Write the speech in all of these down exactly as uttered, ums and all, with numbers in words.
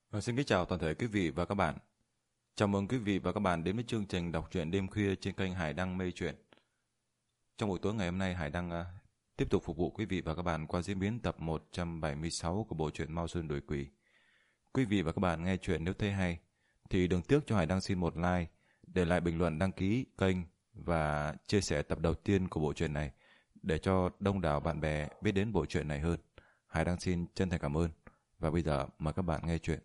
Và xin kính chào toàn thể quý vị và các bạn. Chào mừng quý vị và các bạn đến với chương trình đọc truyện đêm khuya trên kênh Hải Đăng Mê Truyện. Trong buổi tối ngày hôm nay, Hải Đăng uh, tiếp tục phục vụ quý vị và các bạn qua diễn biến tập một trăm bảy mươi sáu của bộ truyện Mao Sơn Đuổi Quỷ. Quý vị và các bạn nghe truyện nếu thấy hay thì đừng tiếc cho Hải Đăng xin một like, để lại bình luận đăng ký kênh và chia sẻ tập đầu tiên của bộ truyện này để cho đông đảo bạn bè biết đến bộ truyện này hơn. Hải Đăng xin chân thành cảm ơn. Và bây giờ mời các bạn nghe truyện.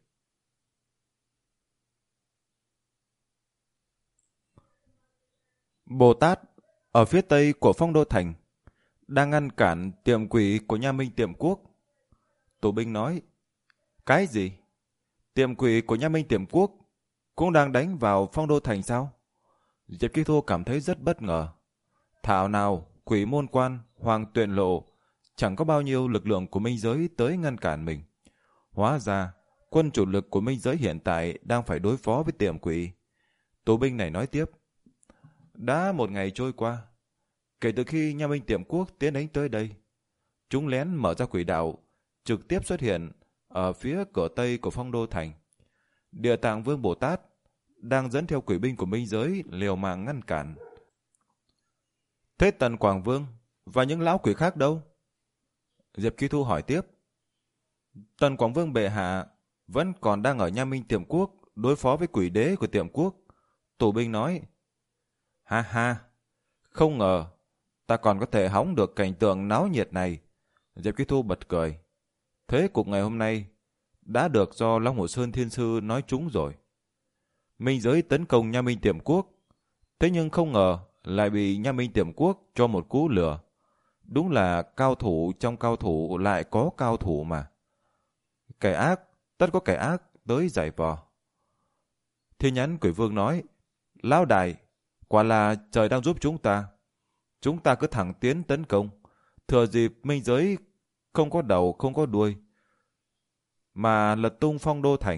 Bồ Tát ở phía tây của Phong Đô Thành đang ngăn cản tiệm quỷ của Nha Minh Tiệm Quốc. Tù binh nói: Cái gì? Tiệm quỷ của Nha Minh Tiệm Quốc cũng đang đánh vào Phong Đô Thành sao? Diệp Kỳ Thu cảm thấy rất bất ngờ. Thảo nào Quỷ Môn Quan, Hoàng Tuyền Lộ chẳng có bao nhiêu lực lượng của minh giới tới ngăn cản mình. Hóa ra quân chủ lực của minh giới hiện tại đang phải đối phó với tiệm quỷ. Tù binh này nói tiếp: Đã một ngày trôi qua, kể từ khi Nha Minh Tiệm Quốc tiến đánh tới đây, chúng lén mở ra quỷ đạo, trực tiếp xuất hiện ở phía cửa tây của Phong Đô Thành. Địa Tạng Vương Bồ Tát đang dẫn theo quỷ binh của minh giới liều mạng ngăn cản. Thế Tần Quảng Vương và những lão quỷ khác đâu? Diệp Kỳ Thu hỏi tiếp. Tần Quảng Vương bệ hạ vẫn còn đang ở Nha Minh Tiệm Quốc đối phó với quỷ đế của Tiệm Quốc. Tù binh nói: Ha ha, không ngờ ta còn có thể hóng được cảnh tượng náo nhiệt này. Diệp Kỳ Thu bật cười. Thế cục ngày hôm nay đã được do Long Hồ Sơn Thiên Sư nói trúng rồi. Minh giới tấn công Nha Minh Tiệm Quốc, thế nhưng không ngờ lại bị Nha Minh Tiệm Quốc cho một cú lừa. Đúng là cao thủ trong cao thủ lại có cao thủ mà. Kẻ ác, tất có kẻ ác tới giải vò. Thiên Nhãn Quỷ Vương nói: Lão đại, quả là trời đang giúp chúng ta. Chúng ta cứ thẳng tiến tấn công, thừa dịp minh giới không có đầu không có đuôi, mà lật tung Phong Đô Thành.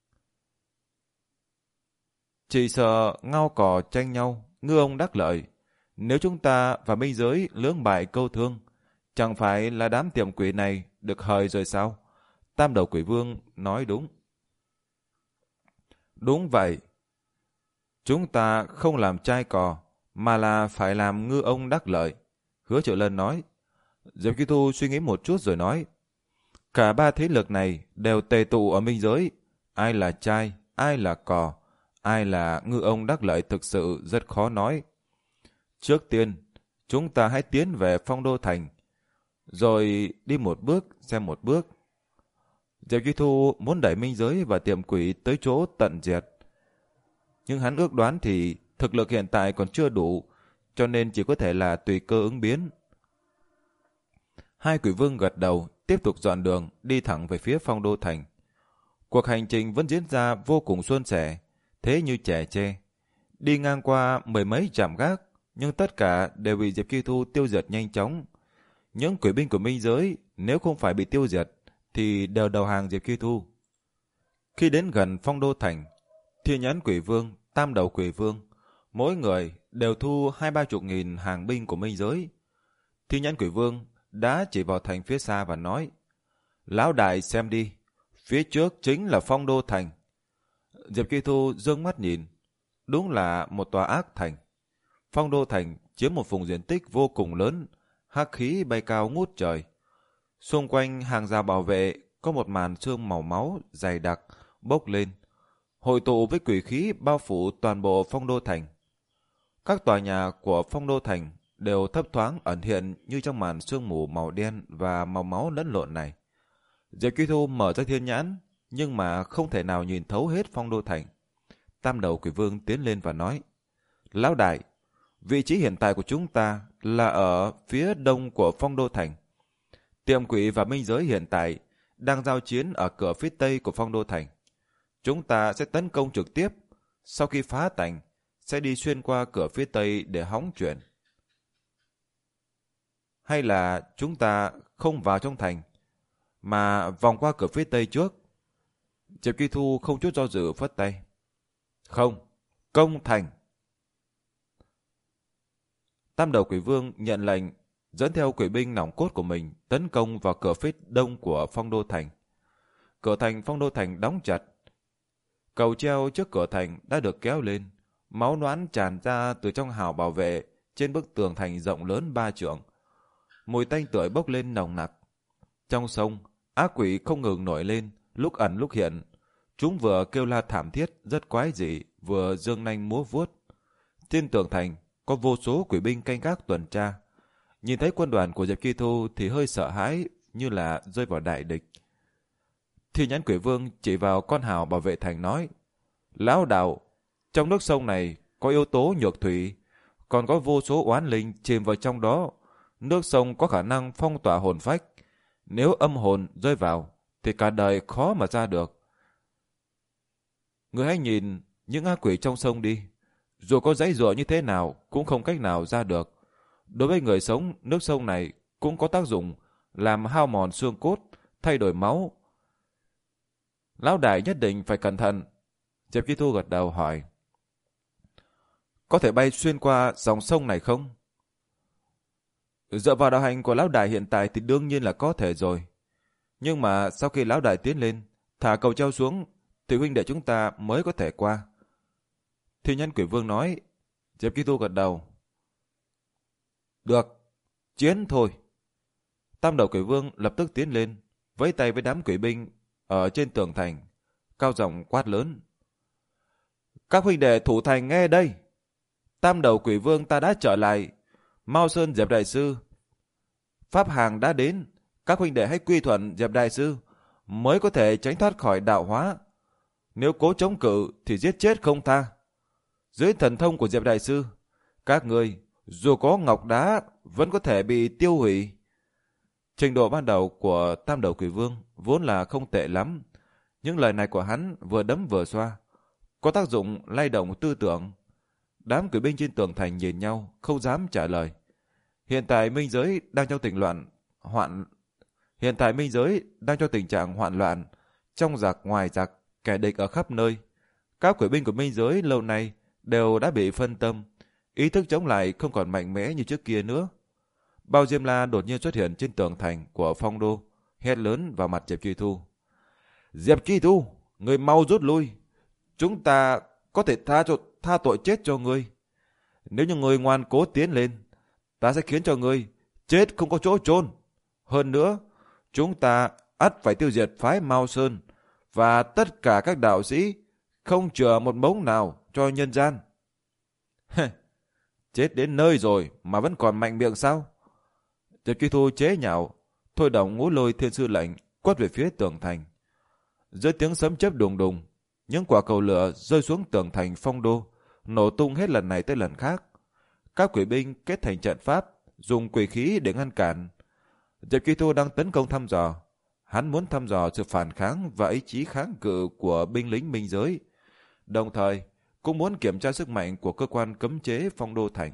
Chỉ sợ ngao cò tranh nhau, ngư ông đắc lợi. Nếu chúng ta và minh giới lưỡng bại câu thương, chẳng phải là đám tiệm quỷ này được hời rồi sao? Tam đầu Quỷ Vương nói đúng. Đúng vậy. Chúng ta không làm trai cò, mà là phải làm ngư ông đắc lợi. Hứa Triệu Lân nói. Diệp Kỳ Thu suy nghĩ một chút rồi nói: Cả ba thế lực này đều tề tụ ở minh giới. Ai là trai, ai là cò, ai là ngư ông đắc lợi thực sự rất khó nói. Trước tiên, chúng ta hãy tiến về Phong Đô Thành, rồi đi một bước xem một bước. Diệp Kỳ Thu muốn đẩy minh giới và tiệm quỷ tới chỗ tận diệt. Nhưng hắn ước đoán thì thực lực hiện tại còn chưa đủ, cho nên chỉ có thể là tùy cơ ứng biến. Hai quỷ vương gật đầu, tiếp tục dọn đường, đi thẳng về phía Phong Đô Thành. Cuộc hành trình vẫn diễn ra vô cùng suôn sẻ, thế như trẻ tre. Đi ngang qua mười mấy trạm gác, nhưng tất cả đều bị Diệp Kỳ Thu tiêu diệt nhanh chóng. Những quỷ binh của minh giới, nếu không phải bị tiêu diệt, thì đều đầu hàng Diệp Kỳ Thu. Khi đến gần Phong Đô Thành, Thiên Nhãn Quỷ Vương, Tam Đầu Quỷ Vương, mỗi người đều thu hai ba chục nghìn hàng binh của minh giới. Thiên Nhãn Quỷ Vương đã chỉ vào thành phía xa và nói: Lão đại xem đi, phía trước chính là Phong Đô Thành. Diệp Kỳ Thu dương mắt nhìn, đúng là một tòa ác thành. Phong Đô Thành chiếm một vùng diện tích vô cùng lớn, hắc khí bay cao ngút trời. Xung quanh hàng rào bảo vệ có một màn sương màu máu dày đặc bốc lên, hội tụ với quỷ khí bao phủ toàn bộ Phong Đô Thành. Các tòa nhà của Phong Đô Thành đều thấp thoáng ẩn hiện như trong màn sương mù màu đen và màu máu lẫn lộn này. Diệp Kỳ Thu mở ra thiên nhãn, nhưng mà không thể nào nhìn thấu hết Phong Đô Thành. Tam đầu Quỷ Vương tiến lên và nói: Lão đại, vị trí hiện tại của chúng ta là ở phía đông của Phong Đô Thành. Tiệm quỷ và minh giới hiện tại đang giao chiến ở cửa phía tây của Phong Đô Thành. Chúng ta sẽ tấn công trực tiếp, sau khi phá thành sẽ đi xuyên qua cửa phía tây để hóng chuyện. Hay là chúng ta không vào trong thành, mà vòng qua cửa phía tây trước? Diệp Kỳ Thu không chút do dự phất tay: Không, công thành. Tam đầu Quỷ Vương nhận lệnh, dẫn theo quỷ binh nòng cốt của mình tấn công vào cửa phía đông của Phong Đô Thành. Cửa thành Phong Đô Thành đóng chặt, Cầu treo trước cửa thành đã được kéo lên, máu loãng tràn ra từ trong hào bảo vệ trên bức tường thành rộng lớn ba trượng. Mùi tanh tưởi bốc lên nồng nặc. Trong sông, ác quỷ không ngừng nổi lên, lúc ẩn lúc hiện. Chúng vừa kêu la thảm thiết rất quái dị, vừa giương nanh múa vuốt. Trên tường thành có vô số quỷ binh canh gác tuần tra. Nhìn thấy quân đoàn của Diệp Kỳ Thu thì hơi sợ hãi, như là rơi vào đại địch. Thi Nhãn Quỷ Vương chỉ vào con hào bảo vệ thành nói: Lão đạo, trong nước sông này có yếu tố nhược thủy, còn có vô số oán linh chìm vào trong đó. Nước sông có khả năng phong tỏa hồn phách. Nếu âm hồn rơi vào thì cả đời khó mà ra được. Người hãy nhìn những ác quỷ trong sông đi. Dù có giãy giụa như thế nào cũng không cách nào ra được. Đối với người sống, nước sông này cũng có tác dụng làm hao mòn xương cốt, thay đổi máu. Lão đại nhất định phải cẩn thận. Diệp Kỳ Thu gật đầu hỏi: Có thể bay xuyên qua dòng sông này không? Dựa vào đạo hành của lão đại hiện tại thì đương nhiên là có thể rồi. Nhưng mà sau khi lão đại tiến lên, thả cầu treo xuống, thì huynh đệ chúng ta mới có thể qua. Thi Nhân Quỷ Vương nói. Diệp Kỳ Thu gật đầu. Được, chiến thôi. Tam đầu Quỷ Vương lập tức tiến lên, vẫy tay với đám quỷ binh ở trên tường thành, cao giọng quát lớn: Các huynh đệ thủ thành nghe đây. Tam đầu Quỷ Vương ta đã trở lại. Mao Sơn Diệp Đại Sư, Pháp Hàng đã đến. Các huynh đệ hãy quy thuận Diệp Đại Sư, mới có thể tránh thoát khỏi đạo hóa. Nếu cố chống cự thì giết chết không tha. Dưới thần thông của Diệp Đại Sư, các người dù có ngọc đá vẫn có thể bị tiêu hủy. Trình độ ban đầu của Tam đầu Quỷ Vương vốn là không tệ lắm. Những lời này của hắn vừa đấm vừa xoa, có tác dụng lay động tư tưởng. Đám quỷ binh trên tường thành nhìn nhau, không dám trả lời. Hiện tại minh giới đang trong tình loạn hoạn Hiện tại minh giới đang trong tình trạng hoạn loạn, trong giặc ngoài giặc, kẻ địch ở khắp nơi. Các quỷ binh của minh giới lâu nay đều đã bị phân tâm, ý thức chống lại không còn mạnh mẽ như trước kia nữa. Bao Diêm La đột nhiên xuất hiện trên tường thành của Phong Đô, hét lớn vào mặt Diệp Kỳ Thu: Diệp Kỳ Thu, người mau rút lui. Chúng ta có thể tha cho tha tội chết cho ngươi. Nếu như ngươi ngoan cố tiến lên, ta sẽ khiến cho ngươi chết không có chỗ chôn. Hơn nữa, chúng ta ắt phải tiêu diệt phái Mao Sơn và tất cả các đạo sĩ, không chừa một mống nào cho nhân gian. Chết đến nơi rồi mà vẫn còn mạnh miệng sao? Diệp Kỳ Thu chế nhạo, thôi động Ngũ Lôi Thiên Sư lệnh quất về phía tường thành. Dưới tiếng sấm chớp đùng đùng, những quả cầu lửa rơi xuống tường thành Phong Đô, nổ tung hết lần này tới lần khác. Các quỷ binh kết thành trận pháp, dùng quỷ khí để ngăn cản. Diệp Kỳ Thu đang tấn công thăm dò. Hắn muốn thăm dò sự phản kháng và ý chí kháng cự của binh lính minh giới, đồng thời cũng muốn kiểm tra sức mạnh của cơ quan cấm chế Phong Đô thành.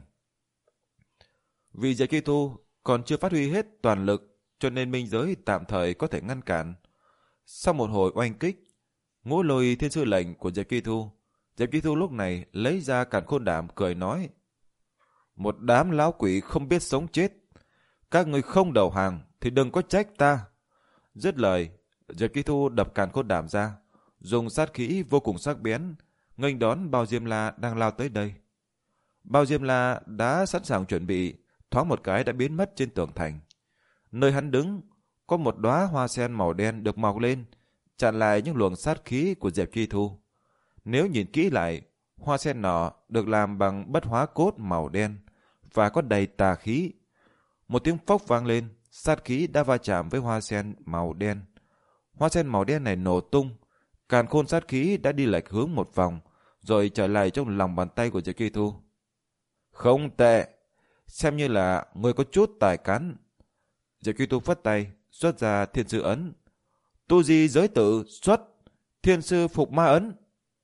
Vì Diệp Kỳ Thu còn chưa phát huy hết toàn lực, cho nên minh giới tạm thời có thể ngăn cản. Sau một hồi oanh kích, Ngũ Lôi Thiên Sư lệnh của Diệp Kỳ Thu, Diệp Kỳ Thu lúc này lấy ra Càn Khôn Đảm cười nói: Một đám lão quỷ không biết sống chết, các người không đầu hàng thì đừng có trách ta. Dứt lời, Diệp Kỳ Thu đập Càn Khôn Đảm ra, dùng sát khí vô cùng sắc bén nghênh đón Bao Diêm La đang lao tới đây. Bao Diêm La đã sẵn sàng chuẩn bị, thoáng một cái đã biến mất trên tường thành. Nơi hắn đứng có một đóa hoa sen màu đen được mọc lên, chặn lại những luồng sát khí của Diệp Kỳ Thu. Nếu nhìn kỹ lại, hoa sen nọ được làm bằng bất hóa cốt màu đen và có đầy tà khí. Một tiếng phốc vang lên, sát khí đã va chạm với hoa sen màu đen. Hoa sen màu đen này nổ tung, càn khôn sát khí đã đi lệch hướng một vòng, rồi trở lại trong lòng bàn tay của Diệp Kỳ Thu. Không tệ, xem như là người có chút tài cán. Diệp Kỳ Thu phất tay, xuất ra Thiên Sư ấn. Tu di giới tự xuất, Thiên Sư phục ma ấn.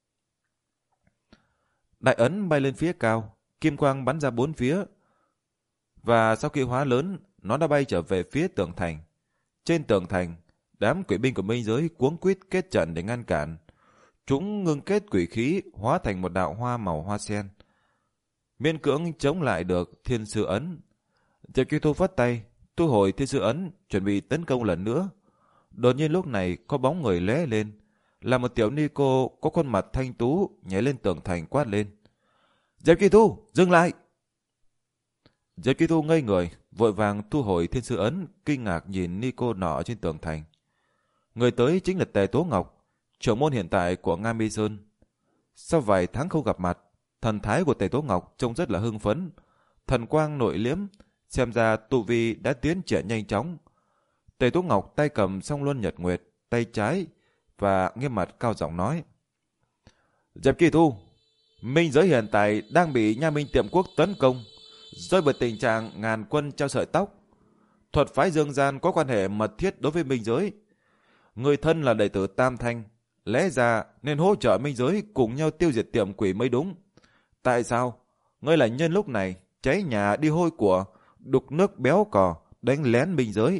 Đại ấn bay lên phía cao, kim quang bắn ra bốn phía, và sau khi hóa lớn, nó đã bay trở về phía tường thành. Trên tường thành, đám quỷ binh của minh giới cuống quýt kết trận để ngăn cản. Chúng ngưng kết quỷ khí hóa thành một đạo hoa màu hoa sen, miễn cưỡng chống lại được Thiên Sư ấn. Diệp Kỳ Thu phất tay, thu hồi Thiên Sư ấn, chuẩn bị tấn công lần nữa. Đột nhiên lúc này có bóng người lóe lên, là một tiểu ni cô có khuôn mặt thanh tú nhảy lên tường thành quát lên. Diệp Kỳ Thu, dừng lại! Diệp Kỳ Thu ngây người, vội vàng thu hồi thiên sư ấn, kinh ngạc nhìn ni cô nọ trên tường thành. Người tới chính là Tề Tố Ngọc, trưởng môn hiện tại của Nga Mi Sơn. Sau vài tháng không gặp mặt, thần thái của Tề Tố Ngọc trông rất là hưng phấn, thần quang nội liễm, xem ra tu vi đã tiến triển nhanh chóng. Tề Tố Ngọc tay cầm song luân nhật nguyệt, tay trái, và nghiêm mặt cao giọng nói. Diệp Kỳ Thu, minh giới hiện tại đang bị Nha Minh Tiệm Quốc tấn công, rơi vào tình trạng ngàn quân treo sợi tóc. Thuật phái dương gian có quan hệ mật thiết đối với minh giới. Người thân là đệ tử Tam Thanh, lẽ ra nên hỗ trợ minh giới cùng nhau tiêu diệt tiệm quỷ mới đúng. Tại sao ngươi lại nhân lúc này cháy nhà đi hôi của, đục nước béo cò, đánh lén minh giới?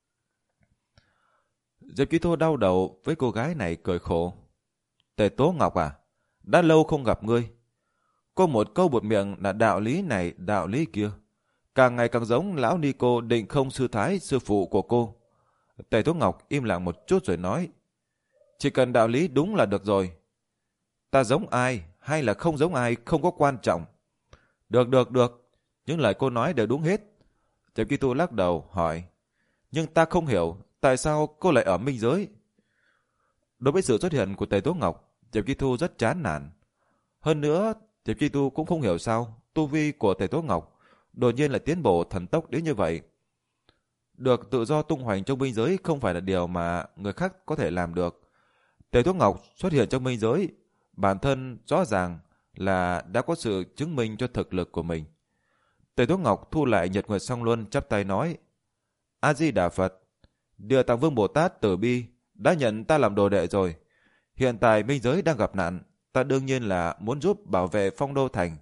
Diệp Kỳ Thu đau đầu với cô gái này cười khổ. Tề Tố Ngọc à, đã lâu không gặp ngươi. Cô một câu một miệng là đạo lý này đạo lý kia, càng ngày càng giống lão ni cô Định Không sư thái sư phụ của cô. Tề Tố Ngọc im lặng một chút rồi nói. Chỉ cần đạo lý đúng là được rồi. Ta giống ai hay là không giống ai không có quan trọng. Được được được, những lời cô nói đều đúng hết. Diệp Kỳ Thu lắc đầu hỏi. Nhưng ta không hiểu tại sao cô lại ở minh giới. Đối với sự xuất hiện của Tề Tố Ngọc, Diệp Kỳ Thu rất chán nản. Hơn nữa, Diệp Kỳ Thu cũng không hiểu sao tu vi của Tề Tố Ngọc đột nhiên lại tiến bộ thần tốc đến như vậy. Được tự do tung hoành trong minh giới không phải là điều mà người khác có thể làm được. Tề Tố Ngọc xuất hiện trong minh giới, bản thân rõ ràng là đã có sự chứng minh cho thực lực của mình. Tề Tố Ngọc thu lại nhật nguyệt song luân, chắp tay nói. A Di Đà Phật, Địa Tạng Vương Bồ Tát Từ Bi đã nhận ta làm đồ đệ rồi. Hiện tại minh giới đang gặp nạn, ta đương nhiên là muốn giúp bảo vệ Phong Đô Thành.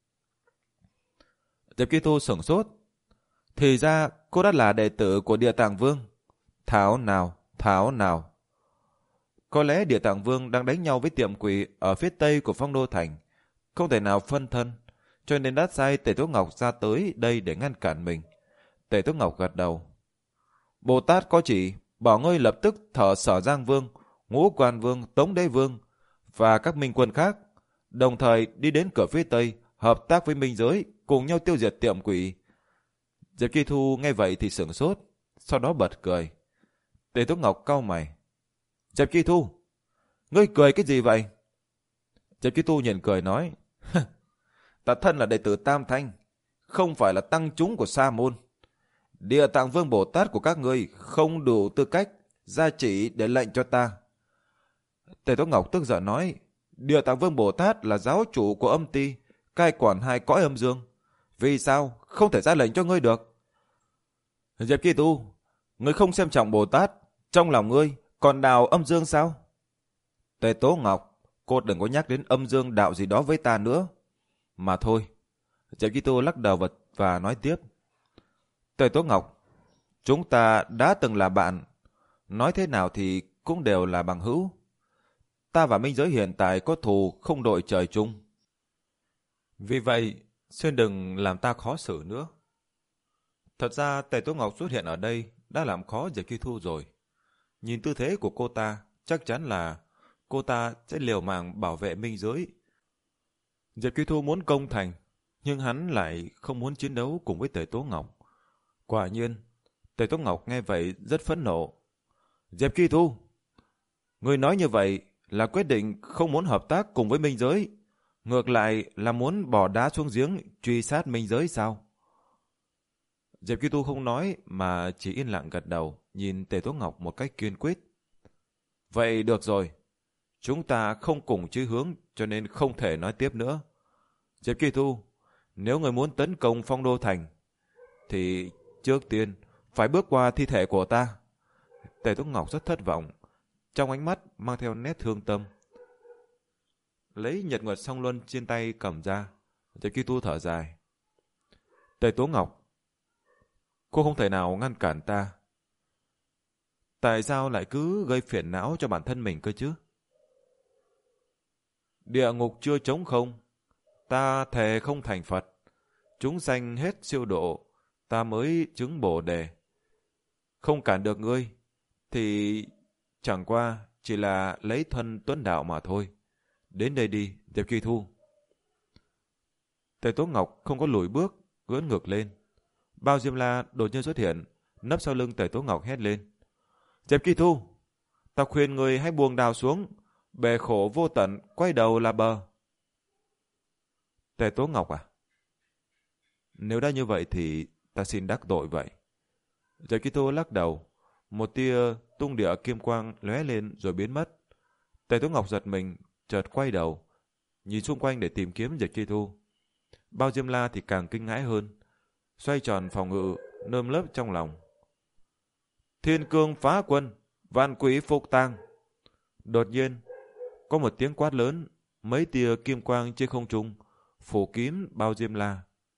Diệp Kỳ Thu sửng sốt. Thì ra cô đã là đệ tử của Địa Tạng Vương. Thảo nào, thảo nào. Có lẽ Địa Tạng Vương đang đánh nhau với tiệm quỷ ở phía tây của Phong Đô Thành, không thể nào phân thân, cho nên đã sai Tề Tố Ngọc ra tới đây để ngăn cản mình. Tề Tố Ngọc gật đầu. Bồ Tát có chỉ bảo ngươi lập tức thở Sở Giang Vương, Ngũ Quan Vương, Tống Đế Vương và các minh quân khác, đồng thời đi đến cửa phía tây, hợp tác với minh giới, cùng nhau tiêu diệt tiệm quỷ. Diệp Kỳ Thu nghe vậy thì sửng sốt, sau đó bật cười. Tề Tố Ngọc cau mày. Diệp Kỳ Thu, ngươi cười cái gì vậy? Diệp Kỳ Thu nhìn cười nói. Ta thân là đệ tử Tam Thanh, không phải là tăng chúng của Sa Môn. Địa Tạng Vương Bồ Tát của các ngươi không đủ tư cách gia chỉ để lệnh cho ta. Tề Tố Ngọc tức giận nói. Địa Tạng Vương Bồ Tát là giáo chủ của âm ti, cai quản hai cõi âm dương. Vì sao không thể ra lệnh cho ngươi được? Diệp Kỳ Tu, ngươi không xem trọng Bồ Tát, trong lòng ngươi còn đào âm dương sao? Tề Tố Ngọc, cô đừng có nhắc đến âm dương đạo gì đó với ta nữa. Mà thôi. Diệp Kỳ Tu lắc đầu vật và nói tiếp. Tề Tố Ngọc, chúng ta đã từng là bạn, nói thế nào thì cũng đều là bằng hữu. Ta và minh giới hiện tại có thù không đội trời chung. Vì vậy, xin đừng làm ta khó xử nữa. Thật ra Tề Tố Ngọc xuất hiện ở đây đã làm khó Diệp Kỳ Thu rồi. Nhìn tư thế của cô ta, chắc chắn là cô ta sẽ liều mạng bảo vệ minh giới. Diệp Kỳ Thu muốn công thành, nhưng hắn lại không muốn chiến đấu cùng với Tề Tố Ngọc. Quả nhiên, Tề Tố Ngọc nghe vậy rất phẫn nộ. Diệp Kỳ Thu, người nói như vậy là quyết định không muốn hợp tác cùng với minh giới, ngược lại là muốn bỏ đá xuống giếng truy sát minh giới sao? Diệp Kỳ Tu không nói mà chỉ yên lặng gật đầu, nhìn Tề Tố Ngọc một cách kiên quyết. Vậy được rồi, chúng ta không cùng chí hướng cho nên không thể nói tiếp nữa. Diệp Kỳ Tu, nếu người muốn tấn công Phong Đô Thành, thì trước tiên phải bước qua thi thể của ta. Tề Tố Ngọc rất thất vọng, trong ánh mắt mang theo nét thương tâm. Lấy nhật nguyệt song luân trên tay cầm ra, Diệp Kỳ Tu thở dài. Tề Tố Ngọc, cô không thể nào ngăn cản ta. Tại sao lại cứ gây phiền não cho bản thân mình cơ chứ? Địa ngục chưa trống không, ta thề không thành Phật. Chúng sanh hết siêu độ, ta mới chứng Bồ Đề. Không cản được ngươi, thì chẳng qua chỉ là lấy thân tuấn đạo mà thôi. Đến đây đi, Diệp Kỳ Thu. Tề Tố Ngọc không có lùi bước, ưỡn ngược lên. Bao Diêm La đột nhiên xuất hiện, nấp sau lưng Tề Tố Ngọc hét lên. Diệp Kỳ Thu, ta khuyên người hãy buông đao xuống, bể khổ vô tận, quay đầu là bờ. Tề Tố Ngọc à? Nếu đã như vậy thì ta xin đắc tội vậy. Diệp Kỳ Thu lắc đầu, một tia tung địa kim quang lóe lên rồi biến mất. Tề Tố Ngọc giật mình, chợt quay đầu, nhìn xung quanh để tìm kiếm Diệp Kỳ Thu. Bao Diêm La thì càng kinh hãi hơn, xoay tròn phòng ngự, nơm lớp trong lòng. Thiên cương phá quân, vạn quỷ phục tang. Đột nhiên, có một tiếng quát lớn, mấy tia kim quang trên không trung, phủ kín Bao Diêm La.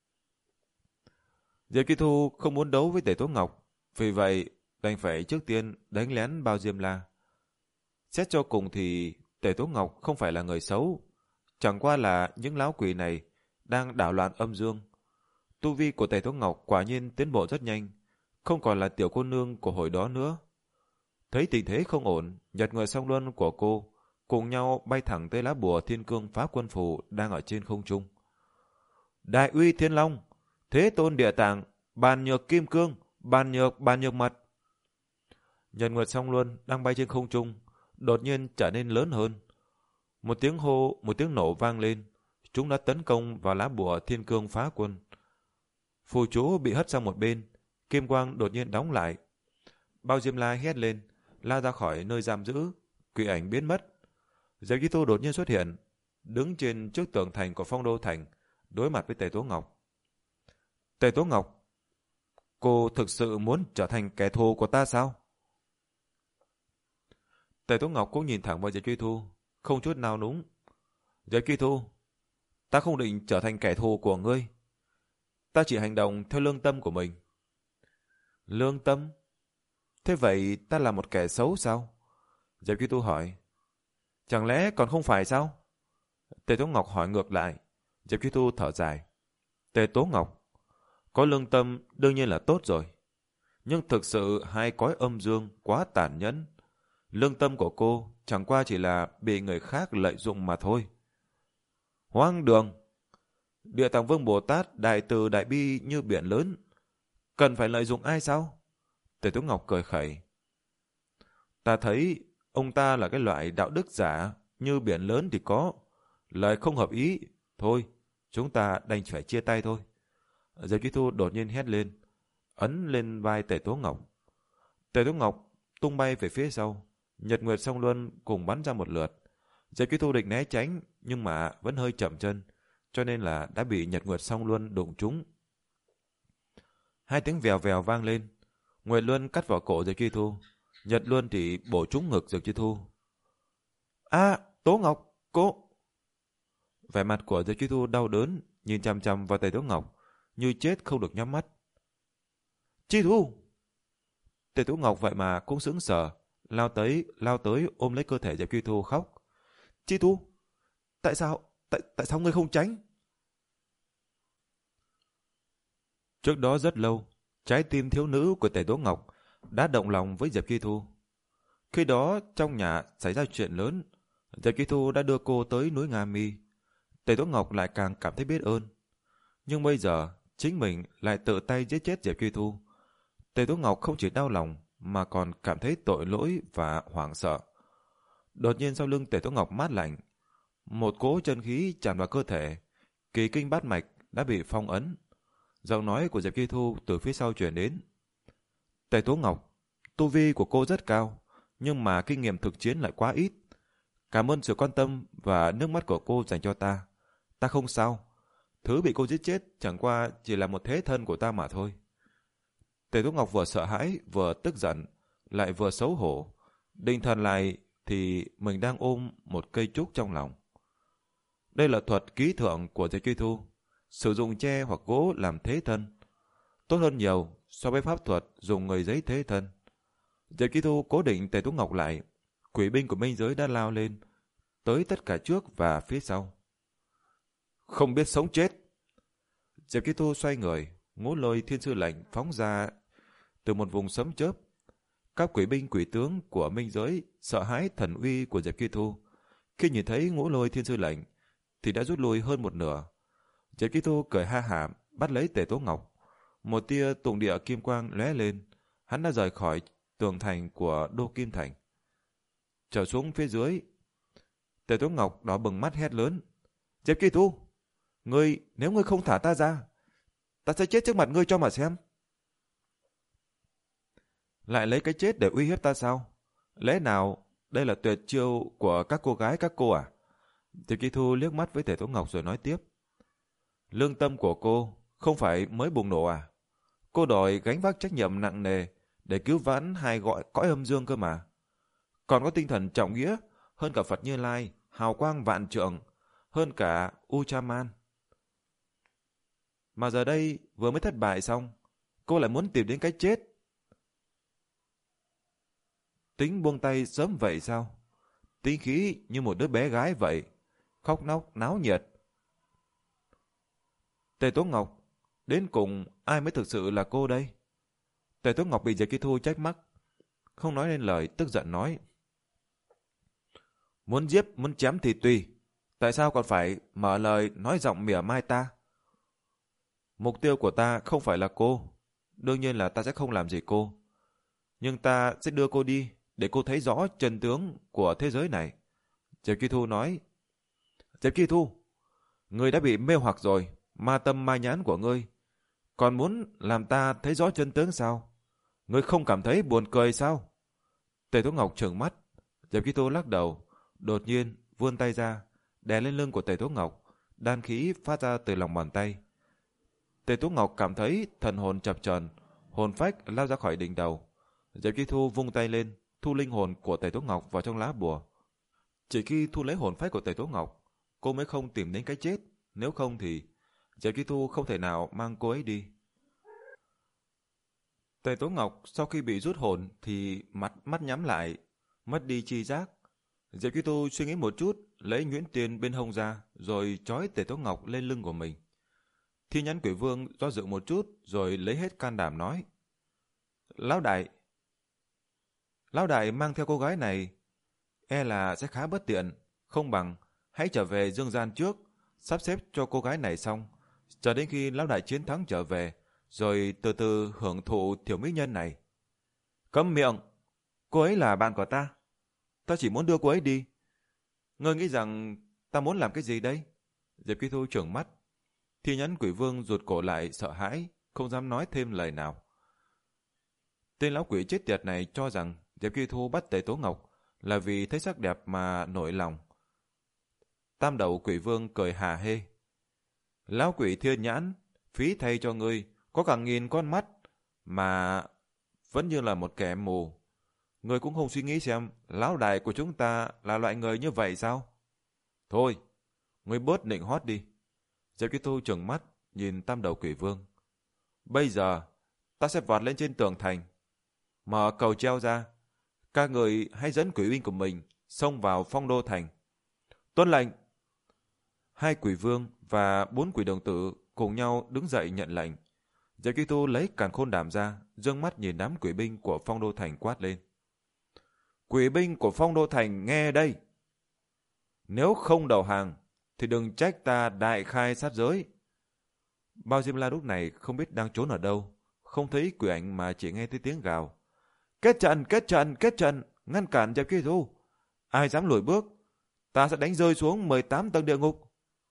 Diệp Kỳ Thu không muốn đấu với Tề Tố Ngọc, vì vậy đành phải trước tiên đánh lén Bao Diêm La. Xét cho cùng thì Tề Tố Ngọc không phải là người xấu, chẳng qua là những lão quỷ này đang đảo loạn âm dương. Tu vi của Tề Tố Ngọc quả nhiên tiến bộ rất nhanh, không còn là tiểu cô nương của hồi đó nữa. Thấy tình thế không ổn, Nhật Nguyệt Song Luân của cô cùng nhau bay thẳng tới lá bùa Thiên Cương Phá Quân Phù đang ở trên không trung. Đại uy Thiên Long, Thế Tôn Địa Tạng, Bàn Nhược Kim Cương, Bàn Nhược Bàn Nhược Mật. Nhật Nguyệt Song Luân đang bay trên không trung, đột nhiên trở nên lớn hơn. Một tiếng hô, một tiếng nổ vang lên, chúng đã tấn công vào lá bùa Thiên Cương Phá Quân. Phù chú bị hất sang một bên, kim quang đột nhiên đóng lại. Bao Diêm La hét lên, lao ra khỏi nơi giam giữ, quỷ ảnh biến mất. Diệp Kỳ Thu đột nhiên xuất hiện, đứng trên trước tường thành của Phong Đô Thành, đối mặt với Tề Tố Ngọc. Tề Tố Ngọc, cô thực sự muốn trở thành kẻ thù của ta sao? Tề Tố Ngọc cũng nhìn thẳng vào Diệp Kỳ Thu, không chút nào núng. Diệp Kỳ Thu, ta không định trở thành kẻ thù của ngươi. Ta chỉ hành động theo lương tâm của mình. Lương tâm? Thế vậy ta là một kẻ xấu sao? Diệp Kỳ Thu hỏi. Chẳng lẽ còn không phải sao? Tề Tố Ngọc hỏi ngược lại. Diệp Kỳ Thu thở dài. Tề Tố Ngọc, có lương tâm đương nhiên là tốt rồi. Nhưng thực sự hai cõi âm dương quá tàn nhẫn. Lương tâm của cô chẳng qua chỉ là bị người khác lợi dụng mà thôi. Hoang đường! Địa Tạng Vương Bồ Tát đại từ đại bi như biển lớn, cần phải lợi dụng ai sao? Tề Tố Ngọc cười khẩy. Ta thấy ông ta là cái loại đạo đức giả, như biển lớn thì có, lời không hợp ý. Thôi, chúng ta đành phải chia tay thôi. Diệp Kỳ Thu đột nhiên hét lên, ấn lên vai Tề Tố Ngọc. Tề Tố Ngọc tung bay về phía sau, Nhật Nguyệt Song Luân cùng bắn ra một lượt. Diệp Kỳ Thu định né tránh, nhưng mà vẫn hơi chậm chân, cho nên là đã bị Nhật Nguyệt Song Luân đụng trúng. Hai tiếng vèo vèo vang lên, Nguyệt Luân cắt vào cổ Diệp Kỳ Thu, Nhật Luân thì bổ trúng ngực Diệp Kỳ Thu. A, Tố Ngọc, cô! Vẻ mặt của Diệp Kỳ Thu đau đớn, nhìn chằm chằm vào Tề Tố Ngọc, như chết không được nhắm mắt. Chi Thu! Tề Tố Ngọc vậy mà cũng sững sờ, lao tới, lao tới ôm lấy cơ thể Diệp Kỳ Thu khóc. Chi Thu! Tại sao, tại, tại sao ngươi không tránh? Trước đó rất lâu, trái tim thiếu nữ của Tề Tố Ngọc đã động lòng với Diệp Kỳ Thu. Khi đó trong nhà xảy ra chuyện lớn, Diệp Kỳ Thu đã đưa cô tới núi Nga Mi. Tề Tố Ngọc lại càng cảm thấy biết ơn. Nhưng bây giờ chính mình lại tự tay giết chết Diệp Kỳ Thu. Tề Tố Ngọc không chỉ đau lòng mà còn cảm thấy tội lỗi và hoảng sợ. Đột nhiên sau lưng Tề Tố Ngọc mát lạnh, một cỗ chân khí tràn vào cơ thể, kỳ kinh bát mạch đã bị phong ấn. Giọng nói của Diệp Kỳ Thu từ phía sau truyền đến. Tề Tố Ngọc, tu vi của cô rất cao, nhưng mà kinh nghiệm thực chiến lại quá ít. Cảm ơn sự quan tâm và nước mắt của cô dành cho ta. Ta không sao. Thứ bị cô giết chết chẳng qua chỉ là một thế thân của ta mà thôi. Tề Tố Ngọc vừa sợ hãi, vừa tức giận, lại vừa xấu hổ. Định thần lại thì mình đang ôm một cây trúc trong lòng. Đây là thuật ký thượng của Diệp Kỳ Thu, sử dụng tre hoặc gỗ làm thế thân. Tốt hơn nhiều so với pháp thuật dùng người giấy thế thân. Diệp Kỳ Thu cố định Tề Tố Ngọc lại. Quỷ binh của minh giới đã lao lên, tới tất cả trước và phía sau. Không biết sống chết. Diệp Kỳ Thu xoay người, ngũ lôi thiên sư lệnh phóng ra từ một vùng sấm chớp. Các quỷ binh quỷ tướng của minh giới sợ hãi thần uy của Diệp Kỳ Thu. Khi nhìn thấy Ngũ Lôi Thiên Sư lệnh thì đã rút lui hơn một nửa. Diệp Kỳ Thu cười ha hả bắt lấy Tề Tố Ngọc. Một tia tụng địa kim quang lóe lên, hắn đã rời khỏi tường thành của Đô Kim Thành. Trở xuống phía dưới, Tề Tố Ngọc đỏ bừng mắt hét lớn: Diệp Kỳ Thu, ngươi, nếu ngươi không thả ta ra, ta sẽ chết trước mặt ngươi cho mà xem. Lại lấy cái chết để uy hiếp ta sao? Lẽ nào đây là tuyệt chiêu của các cô gái các cô à? Diệp Kỳ Thu liếc mắt với Tề Tố Ngọc rồi nói tiếp: Lương tâm của cô không phải mới bùng nổ à? Cô đòi gánh vác trách nhiệm nặng nề để cứu vãn hai gọi cõi âm dương cơ mà. Còn có tinh thần trọng nghĩa hơn cả Phật Như Lai, hào quang vạn trượng, hơn cả Uchaman. Mà giờ đây vừa mới thất bại xong, cô lại muốn tìm đến cái chết. Tính buông tay sớm vậy sao? Tính khí như một đứa bé gái vậy, khóc nóc náo nhiệt. Tề Tố Ngọc, đến cùng ai mới thực sự là cô đây? Tề Tố Ngọc bị Diệp Kỳ Thu trách mắc, không nói nên lời, tức giận nói: Muốn giết, muốn chém thì tùy, tại sao còn phải mở lời nói giọng mỉa mai ta? Mục tiêu của ta không phải là cô, đương nhiên là ta sẽ không làm gì cô. Nhưng ta sẽ đưa cô đi để cô thấy rõ chân tướng của thế giới này. Diệp Kỳ Thu nói: Diệp Kỳ Thu, ngươi đã bị mê hoặc rồi, ma tâm ma nhãn của ngươi. Còn muốn làm ta thấy rõ chân tướng sao? Ngươi không cảm thấy buồn cười sao? Tề Tố Ngọc trừng mắt. Diệp Kỳ Thu lắc đầu, đột nhiên vươn tay ra, đè lên lưng của Tề Tố Ngọc, đan khí phát ra từ lòng bàn tay. Tề Tố Ngọc cảm thấy thần hồn chập chờn, hồn phách lao ra khỏi đỉnh đầu. Diệp Kỳ Thu vung tay lên, thu linh hồn của Tề Tố Ngọc vào trong lá bùa. Chỉ khi thu lấy hồn phách của Tề Tố Ngọc, cô mới không tìm đến cái chết. Nếu không thì Diệp Kỳ Thu không thể nào mang cô ấy đi. Tề Tố Ngọc sau khi bị rút hồn thì mắt mắt nhắm lại, mất đi chi giác. Diệp Kỳ Thu suy nghĩ một chút, lấy nhuyễn tiền bên hông ra, rồi trói Tề Tố Ngọc lên lưng của mình. Thi Nhãn Quỷ Vương do dự một chút, rồi lấy hết can đảm nói: Lão đại, Lão đại mang theo cô gái này, e là sẽ khá bất tiện, không bằng hãy trở về dương gian trước, sắp xếp cho cô gái này xong, chờ đến khi lão đại chiến thắng trở về, rồi từ từ hưởng thụ tiểu mỹ nhân này. Câm miệng, cô ấy là bạn của ta, ta chỉ muốn đưa cô ấy đi. Ngươi nghĩ rằng ta muốn làm cái gì đây? Diệp Kỳ Thu trợn mắt. Thi Nhãn Quỷ Vương rụt cổ lại sợ hãi, không dám nói thêm lời nào. Tên lão quỷ chết tiệt này cho rằng Diệp Kỳ Thu bắt Tề Tố Ngọc là vì thấy sắc đẹp mà nổi lòng. Tam đầu Quỷ Vương cười hà hê: Lão quỷ Thiên Nhãn, phí thay cho ngươi có cả nghìn con mắt mà vẫn như là một kẻ mù. Ngươi cũng không suy nghĩ xem lão đại của chúng ta là loại người như vậy sao? Thôi, ngươi bớt nịnh hót đi. Diệp Kỳ Thu trừng mắt nhìn Tam đầu Quỷ Vương. Bây giờ ta sẽ vọt lên trên tường thành, mở cầu treo ra, các người hãy dẫn quỷ binh của mình xông vào Phong Đô Thành. Tuân lệnh. Hai quỷ vương và bốn quỷ đồng tử cùng nhau đứng dậy nhận lệnh. Diệp Kỳ Thu lấy càn khôn đàm ra, dương mắt nhìn đám quỷ binh của Phong Đô Thành quát lên: Quỷ binh của Phong Đô Thành nghe đây! Nếu không đầu hàng thì đừng trách ta đại khai sát giới. Bao Diêm La lúc này không biết đang trốn ở đâu, không thấy quỷ ảnh mà chỉ nghe thấy tiếng gào: Kết trận, kết trận, kết trận, ngăn cản Diệp Kỳ Thu. Ai dám lùi bước, ta sẽ đánh rơi xuống mười tám tầng địa ngục.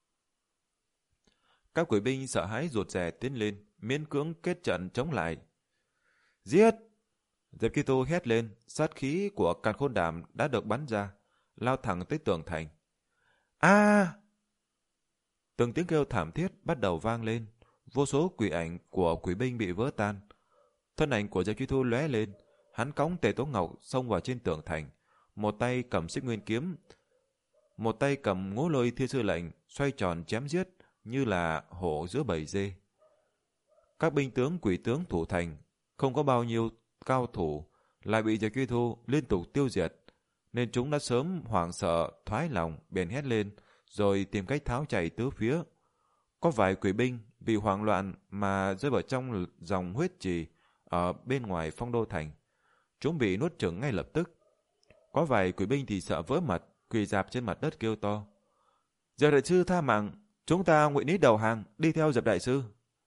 Các quỷ binh sợ hãi rụt rè tiến lên, miễn cưỡng kết trận chống lại. Giết! Diệp Kỳ Thu hét lên, sát khí của càn khôn đàm đã được bắn ra, lao thẳng tới tường thành. A! Từng tiếng kêu thảm thiết bắt đầu vang lên, vô số quỷ ảnh của quỷ binh bị vỡ tan. Thân ảnh của Diệp Kỳ Thu lóe lên, hắn cõng Tề Tố Ngọc xông vào trên tường thành, một tay cầm xích nguyên kiếm, một tay cầm Ngũ Lôi Thiên Sư lệnh, xoay tròn chém giết như là hổ giữa bầy dê. Các binh tướng quỷ tướng thủ thành không có bao nhiêu cao thủ, lại bị Diệp Kỳ Thu liên tục tiêu diệt, nên chúng đã sớm hoảng sợ thoái lòng, bèn hét lên, rồi tìm cách tháo chạy tứ phía. Có vài quỷ binh vì hoảng loạn mà rơi vào trong dòng huyết trì ở bên ngoài Phong Đô Thành. chúng bị nuốt chửng ngay lập tức. Có vài quỷ binh thì sợ vỡ mật, quỳ rạp trên mặt đất kêu to: Diệp đại sư tha mạng, chúng ta nguyện ý đầu hàng, đi theo Diệp đại sư.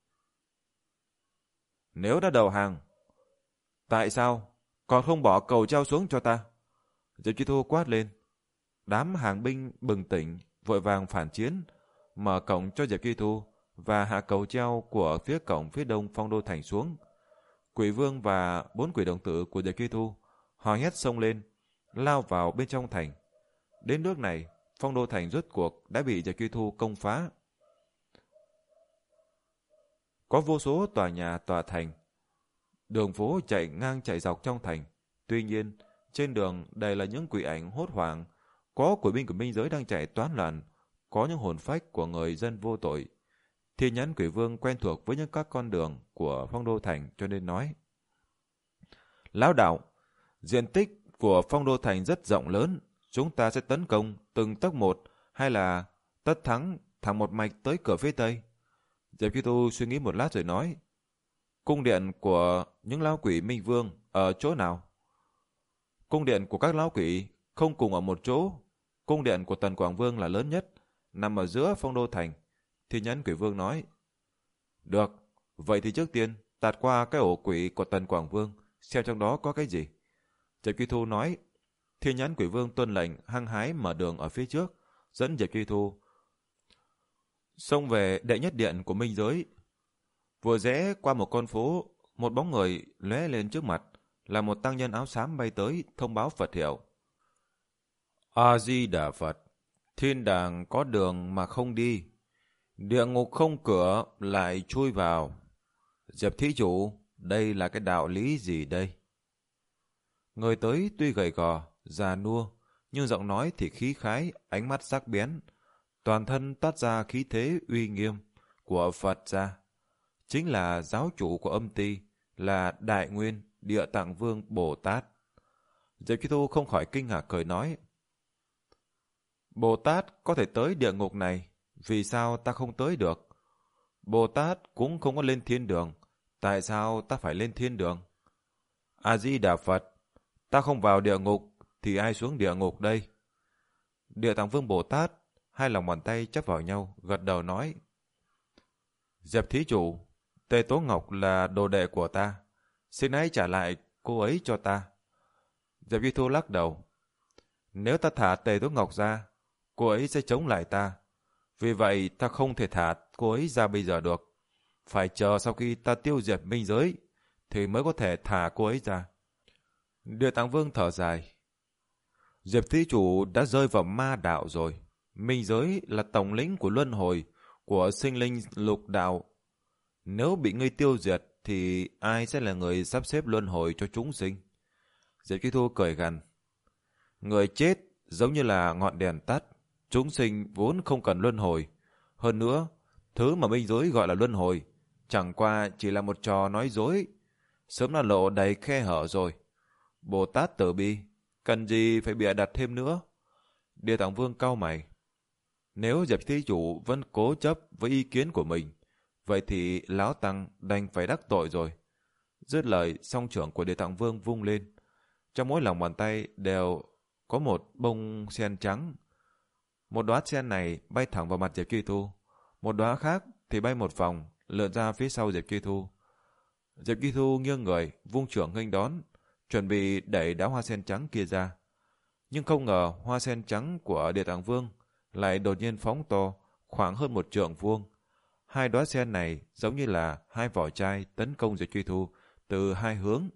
Nếu đã đầu hàng, tại sao còn không bỏ cầu treo xuống cho ta? Diệp Chi Thu quát lên. Đám hàng binh bừng tỉnh, vội vàng phản chiến, mở cổng cho Diệp Chi Thu và hạ cầu treo của phía cổng phía đông Phong Đô Thành xuống. Quỷ vương và bốn quỷ đồng tử của Diệp Chi Thu hò hét xông lên, lao vào bên trong thành. Đến nước này, Phong Đô Thành rốt cuộc đã bị Diệp Chi Thu công phá. Có vô số tòa nhà tòa thành, đường phố chạy ngang chạy dọc trong thành. Tuy nhiên, trên đường đầy là những quỷ ảnh hốt hoảng, có quỷ binh của minh giới đang chạy toán loạn, có những hồn phách của người dân vô tội. Thiên Nhãn Quỷ Vương quen thuộc với những các con đường của Phong Đô Thành cho nên nói: Lão đạo, diện tích của Phong Đô Thành rất rộng lớn, chúng ta sẽ tấn công từng tấc một hay là tất thắng thẳng một mạch tới cửa phía tây? Diệp Chi Thu suy nghĩ một lát rồi nói: Cung điện của những lão quỷ Minh Vương ở chỗ nào? Cung điện của các lão quỷ không cùng ở một chỗ. Cung điện của Tần Quảng Vương là lớn nhất, nằm ở giữa Phong Đô Thành. Thiên Nhãn Quỷ Vương nói: Được, vậy thì trước tiên tạt qua cái ổ quỷ của Tần Quảng Vương, xem trong đó có cái gì. Diệp Chi Thu nói. Thiên Nhãn Quỷ Vương tuân lệnh hăng hái mở đường ở phía trước, dẫn Diệp Chi Thu xông về đệ nhất điện của minh giới. Vừa rẽ qua một con phố, một bóng người lóe lên trước mặt, là một tăng nhân áo xám bay tới thông báo Phật hiệu. A Di Đà Phật, thiên đàng có đường mà không đi, địa ngục không cửa lại chui vào. Diệp thí chủ, đây là cái đạo lý gì đây? Người tới tuy gầy gò, già nua, nhưng giọng nói thì khí khái, ánh mắt sắc bén, toàn thân toát ra khí thế uy nghiêm của Phật gia. Chính là giáo chủ của âm ty, là Đại Nguyên Địa Tạng Vương Bồ Tát. Diệp Chi Thu không khỏi kinh ngạc cười nói: Bồ Tát có thể tới địa ngục này, vì sao ta không tới được? Bồ Tát cũng không có lên thiên đường, tại sao ta phải lên thiên đường? A Di Đà Phật, ta không vào địa ngục thì ai xuống địa ngục đây? Địa Tạng Vương Bồ Tát hai lòng bàn tay chắp vào nhau, gật đầu nói: Diệp thí chủ, Tề Tố Ngọc là đồ đệ của ta, xin hãy trả lại cô ấy cho ta. Diệp Chi Thu lắc đầu: Nếu ta thả Tề Tố Ngọc ra, cô ấy sẽ chống lại ta. Vì vậy ta không thể thả cô ấy ra bây giờ được. Phải chờ sau khi ta tiêu diệt minh giới thì mới có thể thả cô ấy ra. Địa Tạng Vương thở dài: Diệp thí chủ đã rơi vào ma đạo rồi. Minh giới là tổng lĩnh của luân hồi, của sinh linh lục đạo. Nếu bị ngươi tiêu diệt thì ai sẽ là người sắp xếp luân hồi cho chúng sinh? Diệp Chi Thu cười gằn: Người chết giống như là ngọn đèn tắt, chúng sinh vốn không cần luân hồi. Hơn nữa, thứ mà minh giới gọi là luân hồi chẳng qua chỉ là một trò nói dối, sớm đã lộ đầy khe hở rồi. Bồ Tát từ bi, cần gì phải bịa đặt thêm nữa? Địa Tạng Vương cau mày: Nếu Diệp thí chủ vẫn cố chấp với ý kiến của mình, vậy thì lão tăng đành phải đắc tội rồi. Dứt lời, song trưởng của Địa Tạng Vương vung lên, trong mỗi lòng bàn tay đều có một bông sen trắng. Một đóa sen này bay thẳng vào mặt Diệp Chi Thu, một đóa khác thì bay một vòng lượn ra phía sau Diệp Chi Thu. Diệp Chi Thu nghiêng người, vung trưởng nghênh đón, chuẩn bị đẩy đóa hoa sen trắng kia ra. Nhưng không ngờ hoa sen trắng của Địa Tạng Vương lại đột nhiên phóng to, khoảng hơn một trượng vuông. Hai đóa sen này giống như là hai vỏ chai tấn công Diệp Chi Thu từ hai hướng.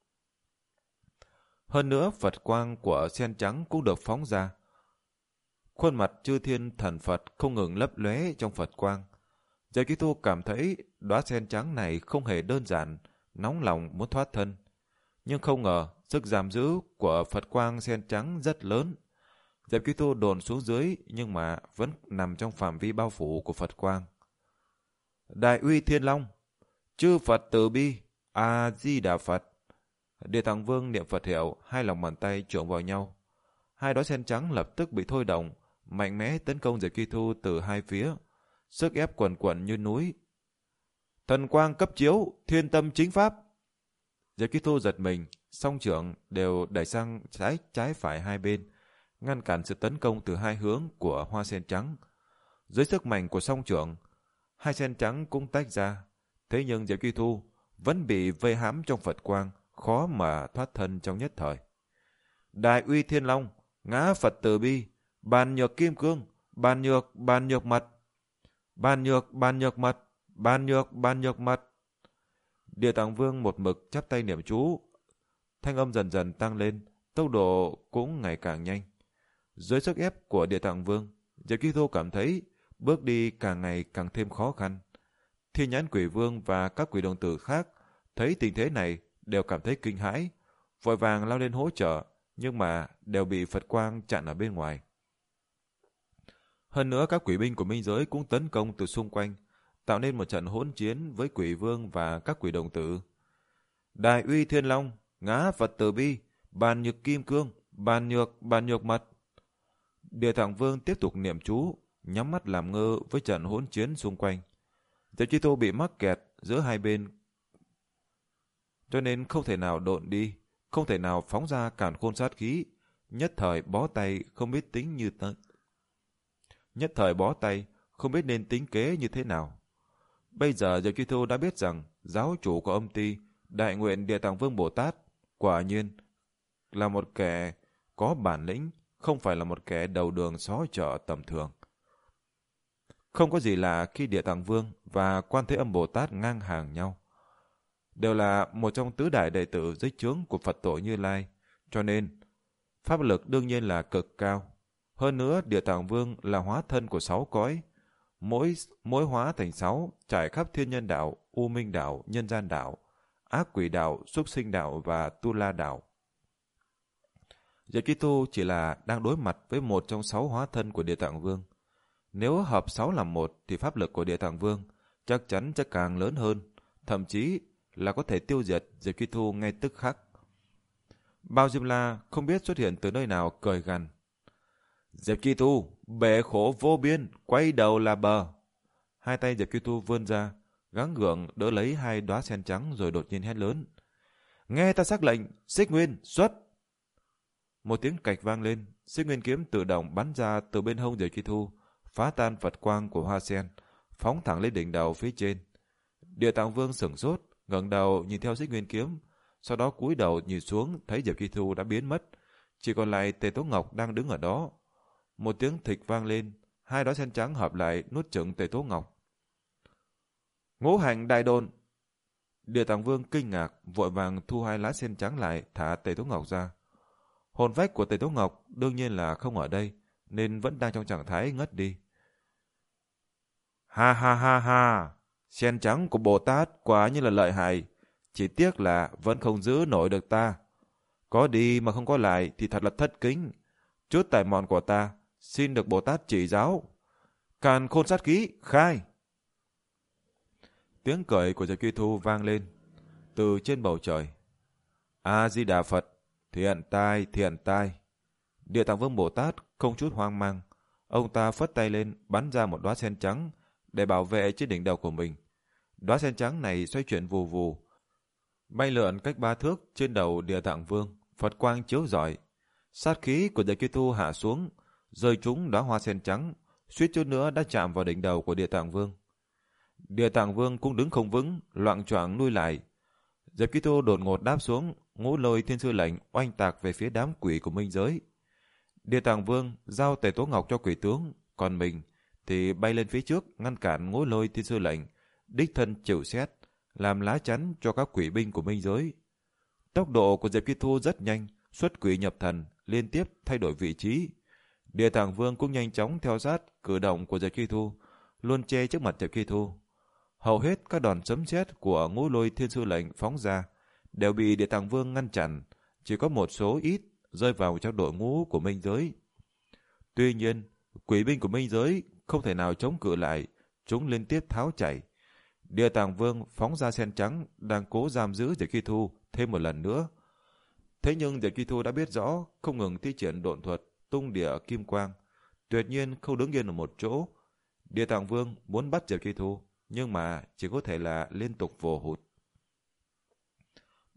Hơn nữa, Phật quang của sen trắng cũng được phóng ra. Khuôn mặt chư thiên thần Phật không ngừng lấp lóe trong Phật quang. Diệp Chi Thu cảm thấy đóa sen trắng này không hề đơn giản, nóng lòng muốn thoát thân. Nhưng không ngờ sức giam giữ của Phật quang sen trắng rất lớn. Diệp Chi Thu đồn xuống dưới nhưng mà vẫn nằm trong phạm vi bao phủ của Phật quang. Đại uy Thiên Long, chư Phật từ bi, A Di Đà Phật. Địa Tạng Vương niệm Phật hiệu, hai lòng bàn tay trộn vào nhau. Hai đóa sen trắng lập tức bị thôi động, mạnh mẽ tấn công Diệp Chi Thu từ hai phía, sức ép quần quần như núi. Thần quang cấp chiếu, thiên tâm chính pháp. Diệp Chi Thu giật mình, song trưởng đều đẩy sang trái trái phải hai bên, ngăn cản sự tấn công từ hai hướng của hoa sen trắng. Dưới sức mạnh của song trưởng, hai sen trắng cũng tách ra. Thế nhưng Diệp Kỳ Thu vẫn bị vây hãm trong Phật quang, khó mà thoát thân trong nhất thời. Đại uy thiên long, ngã Phật từ bi, bàn nhược kim cương, bàn nhược, bàn nhược mật, bàn nhược, bàn nhược mật, bàn nhược, bàn nhược mật. Địa Tạng Vương một mực chắp tay niệm chú, thanh âm dần dần tăng lên, tốc độ cũng ngày càng nhanh. Dưới sức ép của Địa Tạng Vương, Diệp Kỳ Thu cảm thấy bước đi càng ngày càng thêm khó khăn. Thiên Nhãn Quỷ Vương và các quỷ đồng tử khác thấy tình thế này đều cảm thấy kinh hãi, vội vàng lao lên hỗ trợ, nhưng mà đều bị Phật quang chặn ở bên ngoài. Hơn nữa các quỷ binh của minh giới cũng tấn công từ xung quanh, tạo nên một trận hỗn chiến với Quỷ Vương và các quỷ đồng tử. Đại uy thiên long, ngã Phật từ bi, bàn nhược kim cương, bàn nhược, bàn nhược mật. Địa Tạng Vương tiếp tục niệm chú, nhắm mắt làm ngơ với trận hỗn chiến xung quanh. Diệp Chi Tô bị mắc kẹt giữa hai bên, cho nên không thể nào độn đi, không thể nào phóng ra càn khôn sát khí, nhất thời bó tay không biết tính như tận. Nhất thời bó tay không biết nên tính kế như thế nào. Bây giờ Diệp Chi Thu đã biết rằng giáo chủ của âm ty, Đại Nguyện Địa Tạng Vương Bồ Tát, quả nhiên là một kẻ có bản lĩnh, không phải là một kẻ đầu đường xó chợ tầm thường. Không có gì lạ khi Địa Tạng Vương và Quan Thế Âm Bồ Tát ngang hàng nhau. Đều là một trong tứ đại đệ tử dưới trướng của Phật tổ Như Lai, cho nên pháp lực đương nhiên là cực cao. Hơn nữa Địa Tạng Vương là hóa thân của sáu cõi, mỗi mỗi hóa thành sáu, trải khắp thiên nhân đạo, u minh đạo, nhân gian đạo, ác quỷ đạo, súc sinh đạo và tu la đạo. Diệp Kỳ Tu chỉ là đang đối mặt với một trong sáu hóa thân của Địa Tạng Vương. Nếu hợp sáu làm một thì pháp lực của Địa Tạng Vương chắc chắn sẽ càng lớn hơn, thậm chí là có thể tiêu diệt Diệp Kỳ Tu ngay tức khắc. Bao Diêm La không biết xuất hiện từ nơi nào cười gằn. Diệp Kỳ Tu, bể khổ vô biên, quay đầu là bờ. Hai tay Diệp Kỳ Tu vươn ra, gắng gượng đỡ lấy hai đóa sen trắng rồi đột nhiên hét lớn. Nghe ta sắc lệnh, Xích Nguyên, xuất! Một tiếng cạch vang lên, Xích Nguyên kiếm tự động bắn ra từ bên hông Diệp Kỳ Tu, phá tan Phật quang của hoa sen, phóng thẳng lên đỉnh đầu phía trên. Địa Tạng Vương sửng sốt, ngẩng đầu nhìn theo Xích Nguyên kiếm, sau đó cúi đầu nhìn xuống thấy Diệp Kỳ Tu đã biến mất, chỉ còn lại Tề Tố Ngọc đang đứng ở đó. Một tiếng thịch vang lên, hai đóa sen trắng hợp lại nuốt chửng Tề Tố Ngọc. Ngũ hành đại đồn! Địa Tạng Vương kinh ngạc, vội vàng thu hai lá sen trắng lại, thả Tề Tố Ngọc ra. Hồn phách của Tề Tố Ngọc đương nhiên là không ở đây, nên vẫn đang trong trạng thái ngất đi. Ha ha ha ha! Sen trắng của Bồ Tát quả như là lợi hại, chỉ tiếc là vẫn không giữ nổi được ta. Có đi mà không có lại thì thật là thất kính. Chút tài mọn của ta xin được Bồ Tát chỉ giáo. Càn khôn sát khí, khai! Tiếng cười của Diệp Kỳ Thu vang lên từ trên bầu trời. A-di-đà Phật, thiện tai, thiện tai. Địa Tạng Vương Bồ Tát không chút hoang mang. Ông ta phất tay lên bắn ra một đóa sen trắng để bảo vệ trên đỉnh đầu của mình. Đóa sen trắng này xoay chuyển vù vù, bay lượn cách ba thước trên đầu Địa Tạng Vương, Phật quang chiếu rọi. Sát khí của Diệp Kỳ Thu hạ xuống, rơi trúng đóa hoa sen trắng, suýt chút nữa đã chạm vào đỉnh đầu của Địa Tạng Vương. Địa Tạng Vương cũng đứng không vững, loạng choạng lui lại. Diệp Kỳ Thu đột ngột đáp xuống, Ngũ Lôi Thiên Sư lệnh oanh tạc về phía đám quỷ của minh giới. Địa Tạng Vương giao Tề Tố Ngọc cho quỷ tướng, còn mình thì bay lên phía trước ngăn cản Ngũ Lôi Thiên Sư lệnh, đích thân chịu xét, làm lá chắn cho các quỷ binh của minh giới. Tốc độ của Diệp Kỳ Thu rất nhanh, xuất quỷ nhập thần, liên tiếp thay đổi vị trí. Địa Tạng Vương cũng nhanh chóng theo sát cử động của Diệp Kỳ Thu, luôn che trước mặt Diệp Kỳ Thu. Hầu hết các đòn sấm sét của Ngũ Lôi Thiên Sư lệnh phóng ra đều bị Địa Tạng Vương ngăn chặn, chỉ có một số ít rơi vào trong đội ngũ của minh giới. Tuy nhiên, quỷ binh của minh giới không thể nào chống cự lại, chúng liên tiếp tháo chạy. Địa Tạng Vương phóng ra sen trắng đang cố giam giữ Diệp Kỳ Thu thêm một lần nữa. Thế nhưng Diệp Kỳ Thu đã biết rõ, không ngừng thi triển độn thuật, tung địa kim quang, tuyệt nhiên không đứng yên ở một chỗ. Địa Tạng Vương muốn bắt Diệp Kỳ Thu, nhưng mà chỉ có thể là liên tục vồ hụt.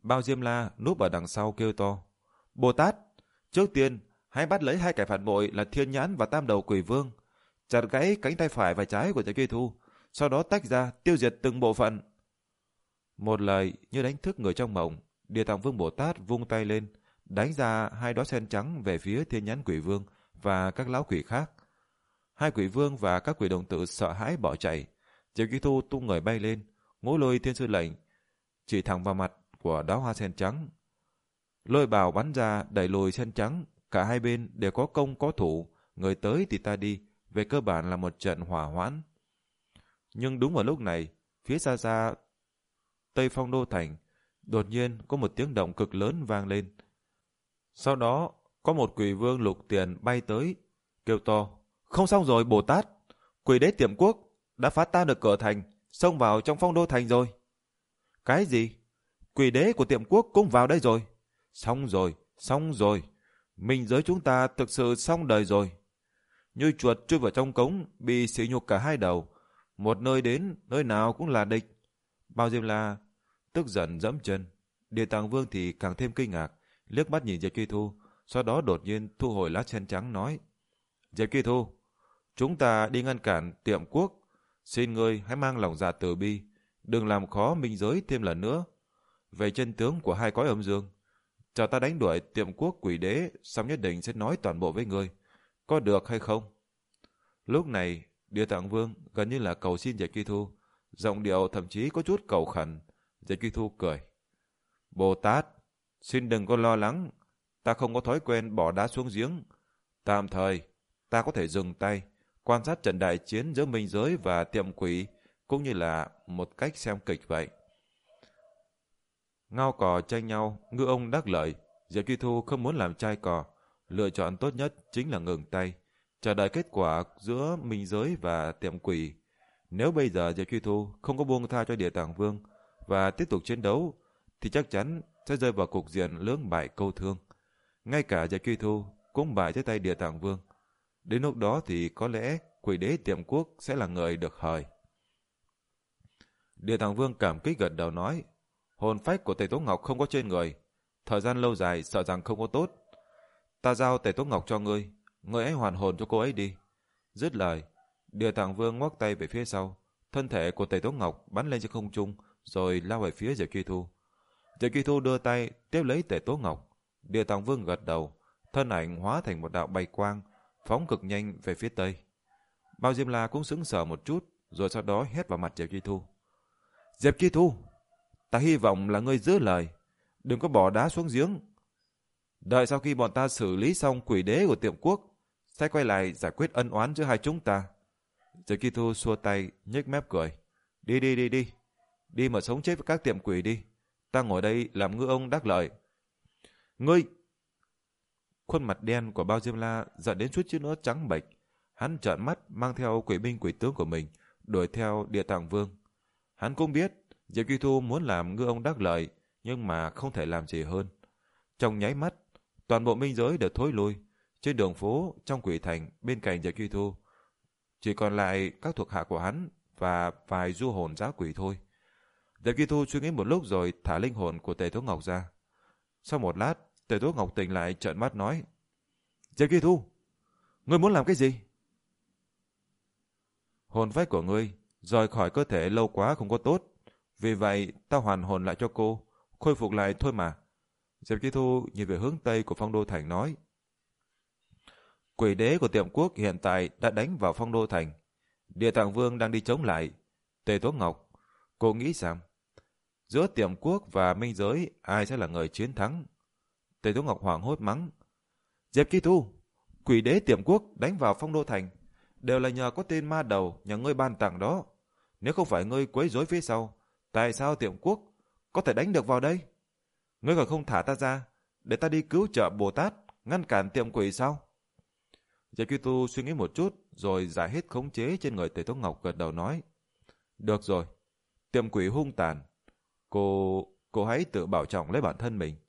Bao Diêm La núp ở đằng sau kêu to. Bồ Tát, trước tiên hãy bắt lấy hai kẻ phản bội là Thiên Nhãn và Tam Đầu Quỷ Vương, chặt gãy cánh tay phải và trái của Diệp Duy Thu, sau đó tách ra tiêu diệt từng bộ phận. Một lời như đánh thức người trong mộng, Địa Tạng Vương Bồ Tát vung tay lên, đánh ra hai đóa sen trắng về phía Thiên Nhãn Quỷ Vương và các lão quỷ khác. Hai quỷ vương và các quỷ đồng tử sợ hãi bỏ chạy. Diệp Duy Thu tung người bay lên, ngũ lôi thiên sư lệnh chỉ thẳng vào mặt của đóa hoa sen trắng. Lôi bào bắn ra đẩy lùi sen trắng, cả hai bên đều có công có thủ, người tới thì ta đi, về cơ bản là một trận hỏa hoãn. Nhưng đúng vào lúc này, phía xa xa Tây Phong Đô Thành, đột nhiên có một tiếng động cực lớn vang lên. Sau đó, có một quỷ vương lục tiền bay tới, kêu to, không xong rồi Bồ Tát, quỷ đế Tiệm Quốc đã phá tan được cửa thành, xông vào trong Phong Đô Thành rồi. Cái gì? Quỷ đế của Tiệm Quốc cũng vào đây rồi? Xong rồi, xong rồi, minh giới chúng ta thực sự xong đời rồi. Như chuột chui vào trong cống, bị sỉ nhục cả hai đầu, một nơi đến, nơi nào cũng là địch. Bao Diêm La tức giận dẫm chân. Địa Tạng Vương thì càng thêm kinh ngạc, liếc mắt nhìn Diệp Duy Thu, sau đó đột nhiên thu hồi lá sen trắng nói, Diệp Duy Thu, chúng ta đi ngăn cản Tiệm Quốc, xin ngươi hãy mang lòng dạ từ bi, đừng làm khó minh giới thêm lần nữa. Về chân tướng của hai cõi âm dương, chờ ta đánh đuổi Tiệm Quốc quỷ đế, xong nhất định sẽ nói toàn bộ với ngươi, có được hay không? Lúc này, Địa Tạng Vương gần như là cầu xin Diệp Duy Thu, giọng điệu thậm chí có chút cầu khẩn. Diệp Duy Thu cười, Bồ Tát, xin đừng có lo lắng, ta không có thói quen bỏ đá xuống giếng. Tạm thời, ta có thể dừng tay, quan sát trận đại chiến giữa minh giới và Tiệm Quỷ, cũng như là một cách xem kịch vậy. Ngao cò tranh nhau, ngư ông đắc lợi. Diệp Duy Thu không muốn làm trai cò, lựa chọn tốt nhất chính là ngừng tay, chờ đợi kết quả giữa minh giới và Tiệm Quỷ. Nếu bây giờ Diệp Duy Thu không có buông tha cho Địa Tạng Vương và tiếp tục chiến đấu, thì chắc chắn sẽ rơi vào cục diện lưỡng bại câu thương. Ngay cả Diệp Duy Thu cũng bại dưới tay Địa Tạng Vương. Đến lúc đó thì có lẽ quỷ đế Tiệm Quốc sẽ là người được hời. Địa Tạng Vương cảm kích gật đầu nói, hồn phách của Tề Tố Ngọc không có trên người, thời gian lâu dài sợ rằng không có tốt. Ta giao Tề Tố Ngọc cho ngươi, ngươi hãy hoàn hồn cho cô ấy đi. Dứt lời, Địa Tạng Vương ngoắc tay về phía sau, thân thể của Tề Tố Ngọc bắn lên trên không trung, rồi lao về phía Diệp Duy Thu. Diệp Duy Thu đưa tay tiếp lấy Tề Tố Ngọc. Địa Tạng Vương gật đầu, thân ảnh hóa thành một đạo bay quang, phóng cực nhanh về phía tây. Bao Diêm La cũng sững sờ một chút, rồi sau đó hét vào mặt Diệp Duy Thu. Diệp Duy Thu, ta hy vọng là ngươi giữ lời, đừng có bỏ đá xuống giếng. Đợi sau khi bọn ta xử lý xong quỷ đế của Tiệm Quốc, sẽ quay lại giải quyết ân oán giữa hai chúng ta. Diệp Duy Thu xua tay, nhếch mép cười. Đi đi đi đi, đi mà sống chết với các tiệm quỷ đi. Ta ngồi đây làm ngư ông đắc lợi. Ngươi! Khuôn mặt đen của Bao Diêm La giận đến suýt chút nữa trắng bệch. Hắn trợn mắt mang theo quỷ binh quỷ tướng của mình, đuổi theo Địa Tạng Vương. Hắn cũng biết Diệp Duy Thu muốn làm ngư ông đắc lợi, nhưng mà không thể làm gì hơn. Trong nháy mắt, toàn bộ minh giới đều thối lui. Trên đường phố, trong quỷ thành, bên cạnh Diệp Duy Thu, chỉ còn lại các thuộc hạ của hắn và vài du hồn dã quỷ thôi. Diệp Duy Thu suy nghĩ một lúc rồi thả linh hồn của Tề Tố Ngọc ra. Sau một lát, Tề Tố Ngọc tỉnh lại trợn mắt nói, Diệp Duy Thu, ngươi muốn làm cái gì? Hồn phách của ngươi rời khỏi cơ thể lâu quá không có tốt, vì vậy ta hoàn hồn lại cho cô, khôi phục lại thôi mà. Diệp Duy Thu nhìn về hướng tây của Phong Đô Thành nói, quỷ đế của Tiệm Quốc hiện tại đã đánh vào Phong Đô Thành. Địa Tạng Vương đang đi chống lại. Tề Tố Ngọc, cô nghĩ rằng giữa Tiệm Quốc và minh giới ai sẽ là người chiến thắng? Tề Tố Ngọc hoảng hốt mắng, Diệp Duy Thu, quỷ đế Tiệm Quốc đánh vào Phong Đô Thành đều là nhờ có tên ma đầu nhà ngươi ban tặng đó. Nếu không phải ngươi quấy rối phía sau, tại sao Tiệm Quốc có thể đánh được vào đây? Ngươi còn không thả ta ra để ta đi cứu trợ Bồ Tát, ngăn cản Tiệm Quỷ sao? Diệp Duy Thu suy nghĩ một chút rồi giải hết khống chế trên người Tề Tố Ngọc, gật đầu nói, được rồi, Tiệm Quỷ hung tàn, cô cô hãy tự bảo trọng lấy bản thân mình.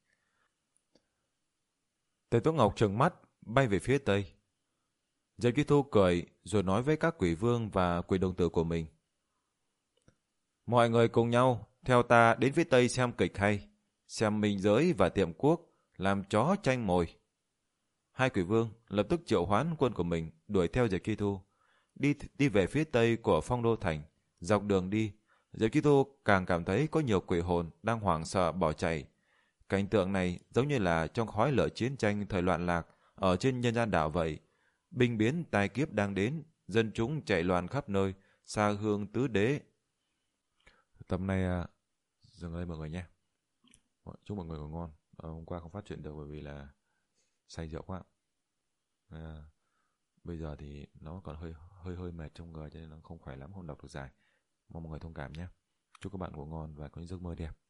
Tề Tố Ngọc trừng mắt bay về phía tây. Diệp Duy Thu cười rồi nói với các quỷ vương và quỷ đồng tử của mình, mọi người cùng nhau theo ta đến phía tây xem kịch hay. xem Minh Giới và Tiệm Quốc làm chó tranh mồi. Hai quỷ vương lập tức triệu hoán quân của mình đuổi theo Diệp Chi Thu, đi đi về phía tây của Phong Đô thành. Dọc đường đi, Diệp Chi Thu càng cảm thấy có nhiều quỷ hồn đang hoảng sợ bỏ chạy. Cảnh tượng này giống như là trong khói lửa chiến tranh thời loạn lạc ở trên nhân gian đảo vậy. Binh biến tai kiếp đang đến, dân chúng chạy loạn khắp nơi, xa hương tứ đế. Tập này à, dừng đây mọi người nhé. Chúc mọi người ngủ ngon. À, hôm qua không phát chuyện được bởi vì là say rượu quá. À, bây giờ thì nó còn hơi hơi hơi mệt trong người cho nên nó không khỏe lắm, không đọc được dài. Mong mọi người thông cảm nhé. Chúc các bạn ngủ ngon và có những giấc mơ đẹp.